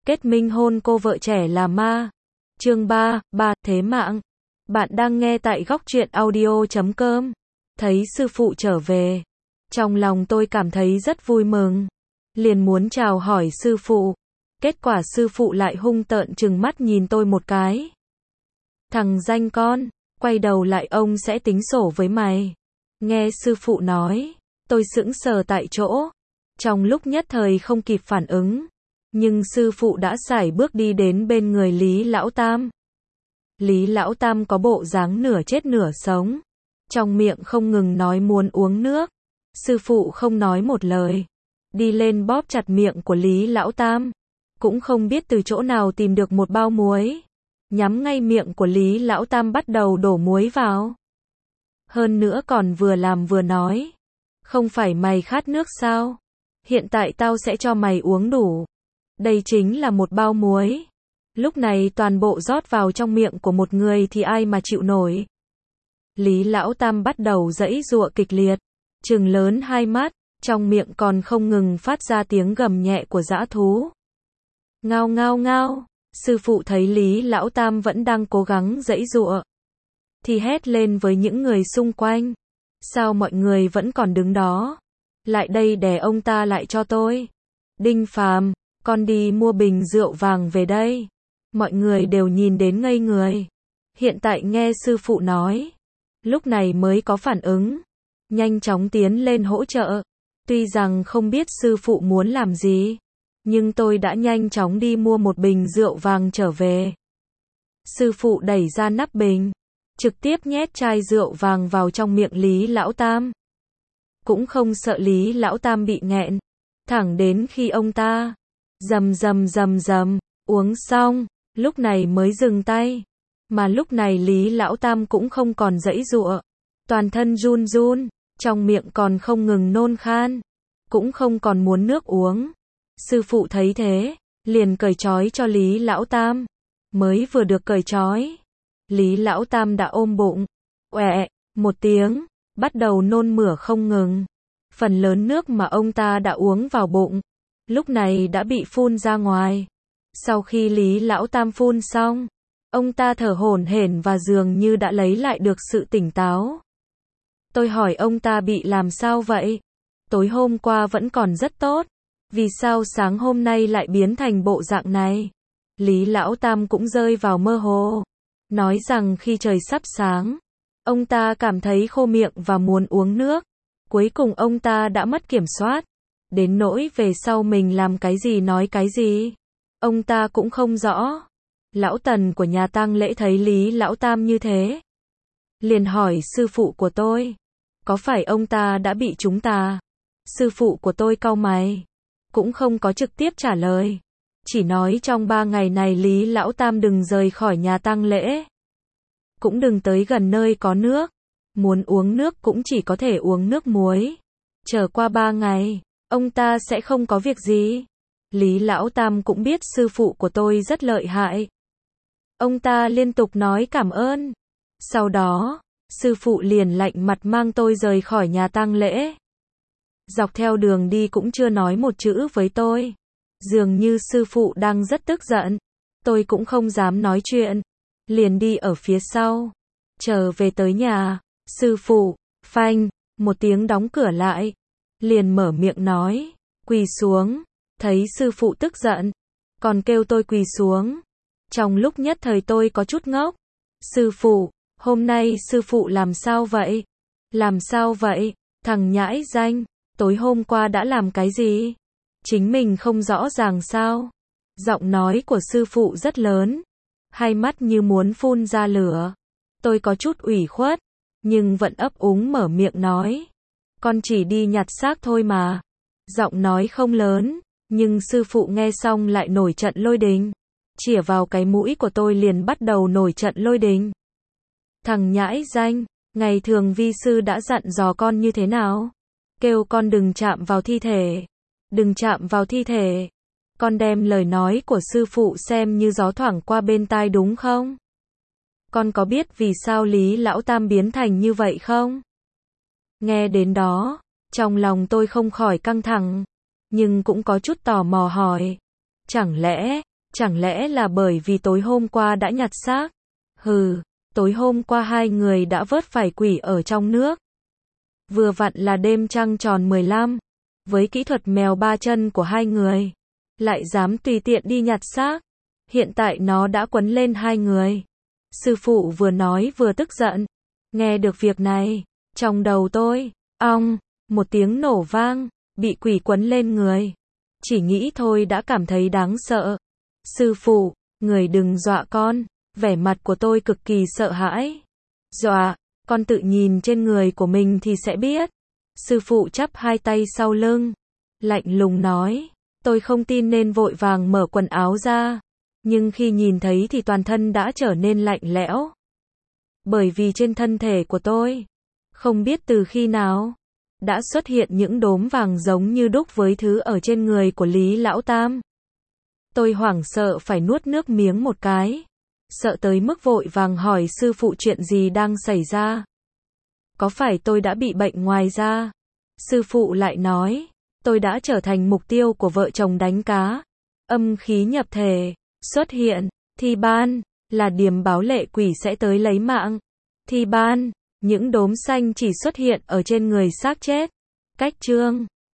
Kết minh hôn cô vợ trẻ là ma. Chương 3, thế mạng. Bạn đang nghe tại góc truyện audio.com. Thấy sư phụ trở về, trong lòng tôi cảm thấy rất vui mừng. Liền muốn chào hỏi sư phụ. Kết quả sư phụ lại hung tợn trừng mắt nhìn tôi một cái. Thằng danh con, quay đầu lại ông sẽ tính sổ với mày. Nghe sư phụ nói, tôi sững sờ tại chỗ. Trong lúc nhất thời không kịp phản ứng. Nhưng sư phụ đã sải bước đi đến bên người Lý Lão Tam. Lý Lão Tam có bộ dáng nửa chết nửa sống. Trong miệng không ngừng nói muốn uống nước. Sư phụ không nói một lời. Đi lên bóp chặt miệng của Lý Lão Tam. Cũng không biết từ chỗ nào tìm được một bao muối. Nhắm ngay miệng của Lý Lão Tam bắt đầu đổ muối vào. Hơn nữa còn vừa làm vừa nói. Không phải mày khát nước sao? Hiện tại tao sẽ cho mày uống đủ. Đây chính là một bao muối. Lúc này toàn bộ rót vào trong miệng của một người thì ai mà chịu nổi. Lý Lão Tam bắt đầu giãy giụa kịch liệt, trừng lớn hai mắt, trong miệng còn không ngừng phát ra tiếng gầm nhẹ của dã thú. Ngao ngao ngao, sư phụ thấy Lý Lão Tam vẫn đang cố gắng giãy giụa, thì hét lên với những người xung quanh. Sao mọi người vẫn còn đứng đó? Lại đây đè ông ta lại cho tôi. Đinh Phàm, con đi mua bình rượu vàng về đây. Mọi người đều nhìn đến ngây người. Hiện tại nghe sư phụ nói, lúc này mới có phản ứng. Nhanh chóng tiến lên hỗ trợ. Tuy rằng không biết sư phụ muốn làm gì, nhưng tôi đã nhanh chóng đi mua một bình rượu vàng trở về. Sư phụ đẩy ra nắp bình, trực tiếp nhét chai rượu vàng vào trong miệng Lý Lão Tam. Cũng không sợ Lý Lão Tam bị nghẹn. Thẳng đến khi ông ta rầm uống xong, lúc này mới dừng tay. Mà lúc này Lý Lão Tam cũng không còn giãy giụa, toàn thân run run, trong miệng còn không ngừng nôn khan, cũng không còn muốn nước uống. Sư phụ thấy thế, liền cởi trói cho Lý Lão Tam. Mới vừa được cởi trói, Lý Lão Tam đã ôm bụng, oẹ một tiếng, bắt đầu nôn mửa không ngừng. Phần lớn nước mà ông ta đã uống vào bụng, lúc này đã bị phun ra ngoài. Sau khi Lý Lão Tam phun xong, ông ta thở hổn hển và dường như đã lấy lại được sự tỉnh táo. Tôi hỏi ông ta bị làm sao vậy? Tối hôm qua vẫn còn rất tốt. Vì sao sáng hôm nay lại biến thành bộ dạng này? Lý Lão Tam cũng rơi vào mơ hồ. Nói rằng khi trời sắp sáng, ông ta cảm thấy khô miệng và muốn uống nước. Cuối cùng ông ta đã mất kiểm soát. Đến nỗi về sau mình làm cái gì nói cái gì, ông ta cũng không rõ. Lão Tần của nhà tang lễ thấy Lý Lão Tam như thế, liền hỏi sư phụ của tôi, có phải ông ta đã bị chúng ta? Sư phụ của tôi cau mày, cũng không có trực tiếp trả lời, chỉ nói trong 3 ngày này Lý Lão Tam đừng rời khỏi nhà tang lễ, cũng đừng tới gần nơi có nước, muốn uống nước cũng chỉ có thể uống nước muối. Chờ qua 3 ngày, ông ta sẽ không có việc gì. Lý Lão Tam cũng biết sư phụ của tôi rất lợi hại. Ông ta liên tục nói cảm ơn. Sau đó, sư phụ liền lạnh mặt mang tôi rời khỏi nhà tang lễ. Dọc theo đường đi cũng chưa nói một chữ với tôi. Dường như sư phụ đang rất tức giận. Tôi cũng không dám nói chuyện. Liền đi ở phía sau. Chờ về tới nhà, sư phụ, phanh, một tiếng đóng cửa lại. Liền mở miệng nói, quỳ xuống. Thấy sư phụ tức giận, còn kêu tôi quỳ xuống. Trong lúc nhất thời tôi có chút ngốc. Sư phụ, hôm nay sư phụ làm sao vậy? Làm sao vậy? Thằng nhãi danh, tối hôm qua đã làm cái gì? Chính mình không rõ ràng sao? Giọng nói của sư phụ rất lớn, hai mắt như muốn phun ra lửa. Tôi có chút ủy khuất, nhưng vẫn ấp úng mở miệng nói, con chỉ đi nhặt xác thôi mà. Giọng nói không lớn, nhưng sư phụ nghe xong lại nổi trận lôi đình. Chĩa vào cái mũi của tôi liền bắt đầu nổi trận lôi đình. Thằng nhãi danh, ngày thường vi sư đã dặn dò con như thế nào? Kêu con đừng chạm vào thi thể. Đừng chạm vào thi thể. Con đem lời nói của sư phụ xem như gió thoảng qua bên tai đúng không? Con có biết vì sao Lý Lão Tam biến thành như vậy không? Nghe đến đó, trong lòng tôi không khỏi căng thẳng, nhưng cũng có chút tò mò hỏi. Chẳng lẽ, Chẳng lẽ là bởi vì tối hôm qua đã nhặt xác? Hừ, tối hôm qua hai người đã vớt phải quỷ ở trong nước. Vừa vặn là đêm trăng tròn 15, với kỹ thuật mèo ba chân của hai người, lại dám tùy tiện đi nhặt xác. Hiện tại nó đã quấn lên hai người. Sư phụ vừa nói vừa tức giận. Nghe được việc này, trong đầu tôi, ong, một tiếng nổ vang, bị quỷ quấn lên người. Chỉ nghĩ thôi đã cảm thấy đáng sợ. Sư phụ, người đừng dọa con. Vẻ mặt của tôi cực kỳ sợ hãi. Dọa, con tự nhìn trên người của mình thì sẽ biết. Sư phụ chắp hai tay sau lưng, lạnh lùng nói. Tôi không tin nên vội vàng mở quần áo ra. Nhưng khi nhìn thấy thì toàn thân đã trở nên lạnh lẽo. Bởi vì trên thân thể của tôi, không biết từ khi nào, đã xuất hiện những đốm vàng giống như đúc với thứ ở trên người của Lý Lão Tam. Tôi hoảng sợ phải nuốt nước miếng một cái. Sợ tới mức vội vàng hỏi sư phụ chuyện gì đang xảy ra. Có phải tôi đã bị bệnh ngoài da? Sư phụ lại nói, tôi đã trở thành mục tiêu của vợ chồng đánh cá. Âm khí nhập thể, xuất hiện, thi ban, là điềm báo lệ quỷ sẽ tới lấy mạng. Thi ban, những đốm xanh chỉ xuất hiện ở trên người xác chết. Cách chương